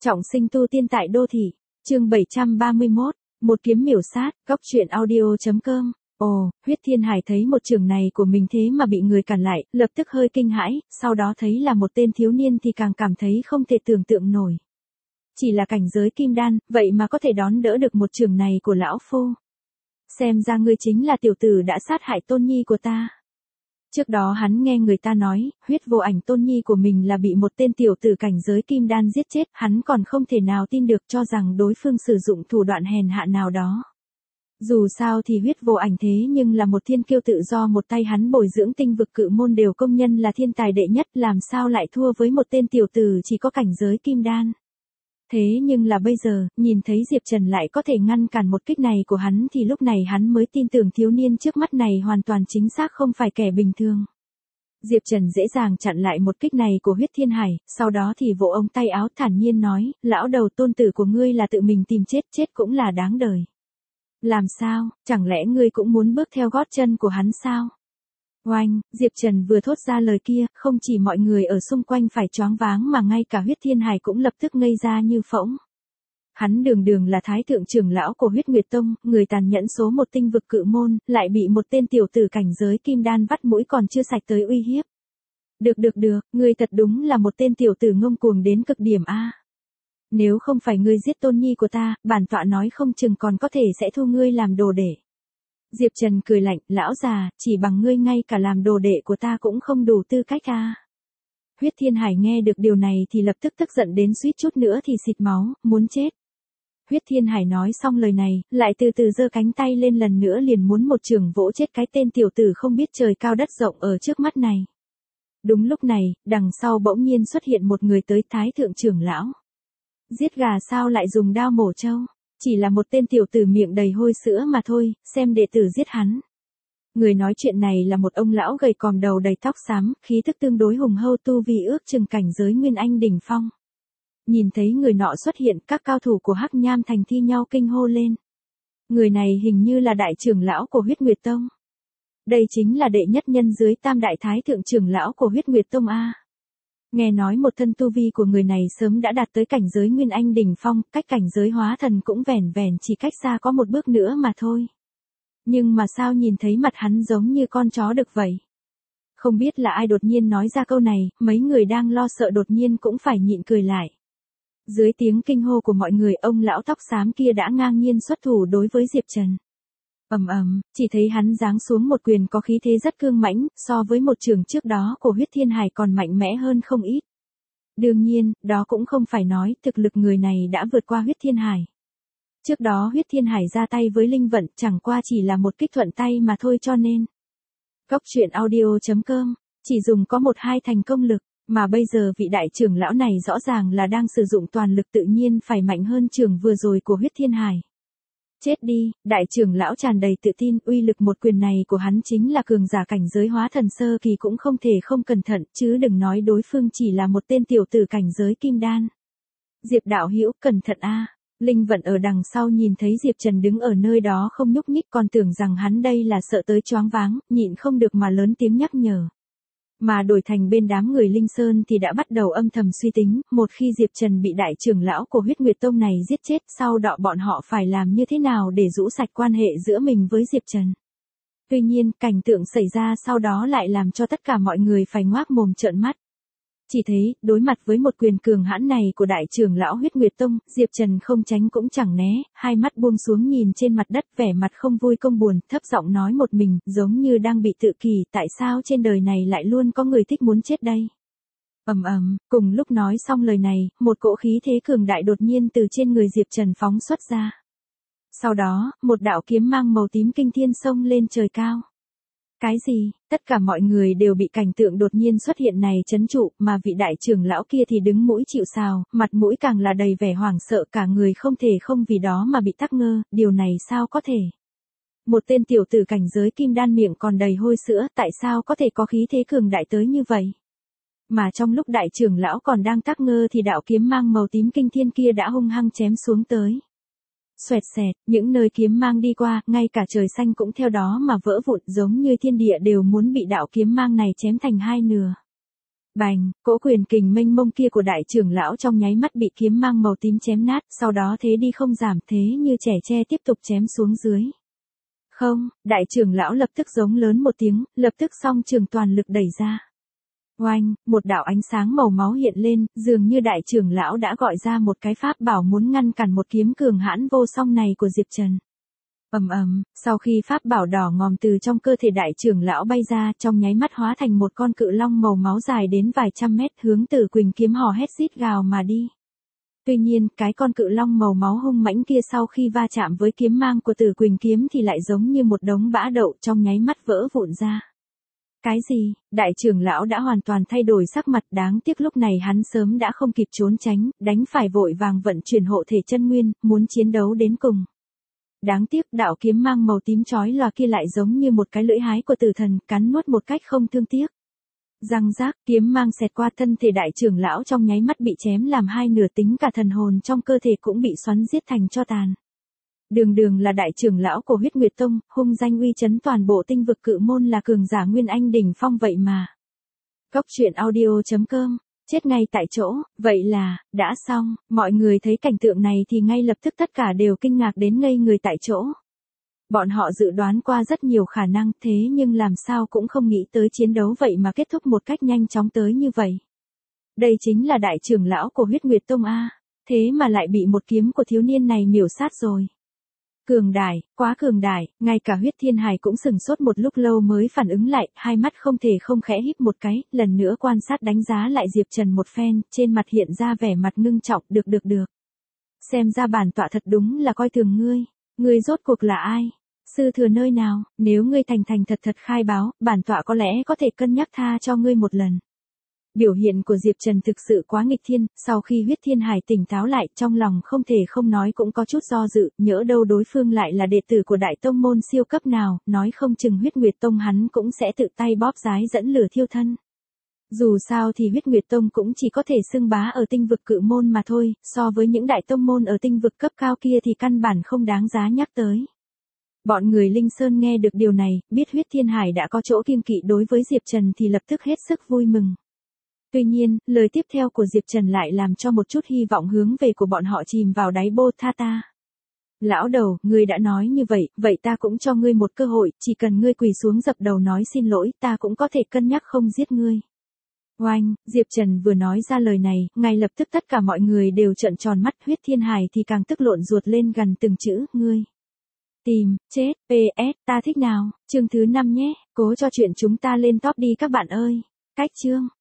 Trọng sinh tu tiên tại đô thị, chương 731, một kiếm miểu sát, góc truyện audio.com. Ồ, Huyết Thiên Hải thấy một trường này của mình thế mà bị người cản lại, lập tức hơi kinh hãi, sau đó thấy là một tên thiếu niên thì càng cảm thấy không thể tưởng tượng nổi. Chỉ là cảnh giới kim đan, vậy mà có thể đón đỡ được một trường này của lão phu. Xem ra ngươi chính là tiểu tử đã sát hại tôn nhi của ta. Trước đó hắn nghe người ta nói, huyết vô ảnh tôn nhi của mình là bị một tên tiểu tử cảnh giới kim đan giết chết, hắn còn không thể nào tin được, cho rằng đối phương sử dụng thủ đoạn hèn hạ nào đó. Dù sao thì huyết vô ảnh thế nhưng là một thiên kiêu tự do một tay hắn bồi dưỡng tinh vực cự môn đều công nhân là thiên tài đệ nhất, làm sao lại thua với một tên tiểu tử chỉ có cảnh giới kim đan. Thế nhưng là bây giờ, nhìn thấy Diệp Trần lại có thể ngăn cản một kích này của hắn thì lúc này hắn mới tin tưởng thiếu niên trước mắt này hoàn toàn chính xác không phải kẻ bình thường. Diệp Trần dễ dàng chặn lại một kích này của Huyết Thiên Hải, sau đó thì vỗ ống tay áo thản nhiên nói, lão đầu tôn tử của ngươi là tự mình tìm chết, chết cũng là đáng đời. Làm sao, chẳng lẽ ngươi cũng muốn bước theo gót chân của hắn sao? Oanh, Diệp Trần vừa thốt ra lời kia, không chỉ mọi người ở xung quanh phải choáng váng mà ngay cả Huyết Thiên Hải cũng lập tức ngây ra như phỗng. Hắn đường đường là thái thượng trưởng lão của Huyết Nguyệt Tông, người tàn nhẫn số một tinh vực cự môn, lại bị một tên tiểu tử cảnh giới kim đan vắt mũi còn chưa sạch tới uy hiếp. Được, ngươi thật đúng là một tên tiểu tử ngông cuồng đến cực điểm a. Nếu không phải ngươi giết tôn nhi của ta, bản tọa nói không chừng còn có thể sẽ thu ngươi làm đồ đệ. Diệp Trần cười lạnh, lão già, chỉ bằng ngươi ngay cả làm đồ đệ của ta cũng không đủ tư cách à. Huyết Thiên Hải nghe được điều này thì lập tức tức giận đến suýt chút nữa thì xịt máu, muốn chết. Huyết Thiên Hải nói xong lời này, lại từ từ giơ cánh tay lên lần nữa liền muốn một trường vỗ chết cái tên tiểu tử không biết trời cao đất rộng ở trước mắt này. Đúng lúc này, đằng sau bỗng nhiên xuất hiện một người tới, thái thượng trưởng lão. Giết gà sao lại dùng đao mổ trâu? Chỉ là một tên tiểu tử miệng đầy hôi sữa mà thôi, xem đệ tử giết hắn. Người nói chuyện này là một ông lão gầy còm đầu đầy tóc xám, khí thức tương đối hùng hâu, tu vi ước chừng cảnh giới Nguyên Anh đỉnh phong. Nhìn thấy người nọ xuất hiện, các cao thủ của Hắc Nham Thành thi nhau kinh hô lên. Người này hình như là đại trưởng lão của Huyết Nguyệt Tông. Đây chính là đệ nhất nhân dưới tam đại thái thượng trưởng lão của Huyết Nguyệt Tông a. Nghe nói một thân tu vi của người này sớm đã đạt tới cảnh giới Nguyên Anh đỉnh phong, cách cảnh giới hóa thần cũng vẻn vẻn chỉ cách xa có một bước nữa mà thôi. Nhưng mà sao nhìn thấy mặt hắn giống như con chó đực vậy? Không biết là ai đột nhiên nói ra câu này, mấy người đang lo sợ đột nhiên cũng phải nhịn cười lại. Dưới tiếng kinh hô của mọi người, ông lão tóc xám kia đã ngang nhiên xuất thủ đối với Diệp Trần. Chỉ thấy hắn giáng xuống một quyền có khí thế rất cương mãnh, so với một trường trước đó của Huyết Thiên Hải còn mạnh mẽ hơn không ít. Đương nhiên, đó cũng không phải nói thực lực người này đã vượt qua Huyết Thiên Hải. Trước đó Huyết Thiên Hải ra tay với Linh Vận chẳng qua chỉ là một kích thuận tay mà thôi, cho nên. Góc truyện audio.com, chỉ dùng có 1-2 thành công lực, mà bây giờ vị đại trưởng lão này rõ ràng là đang sử dụng toàn lực, tự nhiên phải mạnh hơn trường vừa rồi của Huyết Thiên Hải. Chết đi, đại trưởng lão tràn đầy tự tin, uy lực một quyền này của hắn chính là cường giả cảnh giới hóa thần sơ kỳ cũng không thể không cẩn thận, chứ đừng nói đối phương chỉ là một tên tiểu tử cảnh giới kim đan. Diệp đạo hữu, cẩn thận a. Linh Vận ở đằng sau nhìn thấy Diệp Trần đứng ở nơi đó không nhúc nhích, còn tưởng rằng hắn đây là sợ tới choáng váng, nhịn không được mà lớn tiếng nhắc nhở. Mà đổi thành bên đám người Linh Sơn thì đã bắt đầu âm thầm suy tính, một khi Diệp Trần bị đại trưởng lão của Huyết Nguyệt Tông này giết chết, sau đó bọn họ phải làm như thế nào để rũ sạch quan hệ giữa mình với Diệp Trần. Tuy nhiên, cảnh tượng xảy ra sau đó lại làm cho tất cả mọi người phải ngoác mồm trợn mắt. Chỉ thấy, đối mặt với một quyền cường hãn này của đại trưởng lão Huyết Nguyệt Tông, Diệp Trần không tránh cũng chẳng né, hai mắt buông xuống nhìn trên mặt đất, vẻ mặt không vui không buồn, thấp giọng nói một mình, giống như đang bị tự kỷ, tại sao trên đời này lại luôn có người thích muốn chết đây. Cùng lúc nói xong lời này, một cỗ khí thế cường đại đột nhiên từ trên người Diệp Trần phóng xuất ra. Sau đó, một đạo kiếm mang màu tím kinh thiên xông lên trời cao. Cái gì? Tất cả mọi người đều bị cảnh tượng đột nhiên xuất hiện này trấn trụ, mà vị đại trưởng lão kia thì đứng mũi chịu sào, mặt mũi càng là đầy vẻ hoảng sợ, cả người không thể không vì đó mà bị tắc ngơ, điều này sao có thể? Một tên tiểu tử cảnh giới kim đan miệng còn đầy hôi sữa, tại sao có thể có khí thế cường đại tới như vậy? Mà trong lúc đại trưởng lão còn đang tắc ngơ thì đạo kiếm mang màu tím kinh thiên kia đã hung hăng chém xuống tới. Xoẹt xẹt, những nơi kiếm mang đi qua, ngay cả trời xanh cũng theo đó mà vỡ vụn, giống như thiên địa đều muốn bị đạo kiếm mang này chém thành hai nửa. Bành, cỗ quyền kình mênh mông kia của đại trưởng lão trong nháy mắt bị kiếm mang màu tím chém nát, sau đó thế đi không giảm, thế như trẻ tre tiếp tục chém xuống dưới. Không, đại trưởng lão lập tức giống lớn một tiếng, lập tức song trường toàn lực đẩy ra. Oanh, một đạo ánh sáng màu máu hiện lên, dường như đại trưởng lão đã gọi ra một cái pháp bảo muốn ngăn cản một kiếm cường hãn vô song này của Diệp Trần. Ầm ầm, sau khi pháp bảo đỏ ngòm từ trong cơ thể đại trưởng lão bay ra, trong nháy mắt hóa thành một con cự long màu máu dài đến vài trăm mét, hướng Tử Quỳnh kiếm hò hét rít gào mà đi. Tuy nhiên, cái con cự long màu máu hung mãnh kia sau khi va chạm với kiếm mang của Tử Quỳnh kiếm thì lại giống như một đống bã đậu, trong nháy mắt vỡ vụn ra. Cái gì? Đại trưởng lão đã hoàn toàn thay đổi sắc mặt, đáng tiếc lúc này hắn sớm đã không kịp trốn tránh, đánh phải vội vàng vận chuyển hộ thể chân nguyên, muốn chiến đấu đến cùng. Đáng tiếc đạo kiếm mang màu tím chói lòa kia lại giống như một cái lưỡi hái của tử thần, cắn nuốt một cách không thương tiếc. Răng rác, kiếm mang xẹt qua thân thể đại trưởng lão trong nháy mắt bị chém làm hai nửa, tính cả thần hồn trong cơ thể cũng bị xoắn giết thành tro tàn. Đường Đường là đại trưởng lão của Huyết Nguyệt Tông, hung danh uy chấn toàn bộ tinh vực Cự Môn, là cường giả Nguyên Anh đỉnh phong vậy mà. Cốc truyện audio.com, chết ngay tại chỗ, vậy là, đã xong, mọi người thấy cảnh tượng này thì ngay lập tức tất cả đều kinh ngạc đến ngây người tại chỗ. Bọn họ dự đoán qua rất nhiều khả năng, thế nhưng làm sao cũng không nghĩ tới chiến đấu vậy mà kết thúc một cách nhanh chóng tới như vậy. Đây chính là đại trưởng lão của Huyết Nguyệt Tông a, thế mà lại bị một kiếm của thiếu niên này miểu sát rồi. Cường đại, quá cường đại, ngay cả Huyết Thiên Hải cũng sừng sốt một lúc lâu mới phản ứng lại, hai mắt không thể không khẽ híp một cái, lần nữa quan sát đánh giá lại Diệp Trần một phen, trên mặt hiện ra vẻ mặt ngưng trọng, được. Xem ra bản tọa thật đúng là coi thường ngươi rốt cuộc là ai? Sư thừa nơi nào, nếu ngươi thành thật khai báo, bản tọa có lẽ có thể cân nhắc tha cho ngươi một lần. Biểu hiện của Diệp Trần thực sự quá nghịch thiên, sau khi Huyết Thiên Hải tỉnh táo lại, trong lòng không thể không nói cũng có chút do dự, nhỡ đâu đối phương lại là đệ tử của đại tông môn siêu cấp nào, nói không chừng Huyết Nguyệt Tông hắn cũng sẽ tự tay bóp rái dẫn lửa thiêu thân. Dù sao thì Huyết Nguyệt Tông cũng chỉ có thể xưng bá ở tinh vực Cự Môn mà thôi, so với những đại tông môn ở tinh vực cấp cao kia thì căn bản không đáng giá nhắc tới. Bọn người Linh Sơn nghe được điều này, biết Huyết Thiên Hải đã có chỗ kiêng kỵ đối với Diệp Trần thì lập tức hết sức vui mừng. Tuy nhiên, lời tiếp theo của Diệp Trần lại làm cho một chút hy vọng hướng về của bọn họ chìm vào đáy bô tha ta. Lão đầu, ngươi đã nói như vậy, vậy ta cũng cho ngươi một cơ hội, chỉ cần ngươi quỳ xuống dập đầu nói xin lỗi, ta cũng có thể cân nhắc không giết ngươi. Oanh, Diệp Trần vừa nói ra lời này, ngay lập tức tất cả mọi người đều trợn tròn mắt, Huyết Thiên Hải thì càng tức lộn ruột lên gần từng chữ, ngươi. Tìm, chết, PS, ta thích nào, chương thứ 5 nhé, cố cho chuyện chúng ta lên top đi các bạn ơi. Cách chương.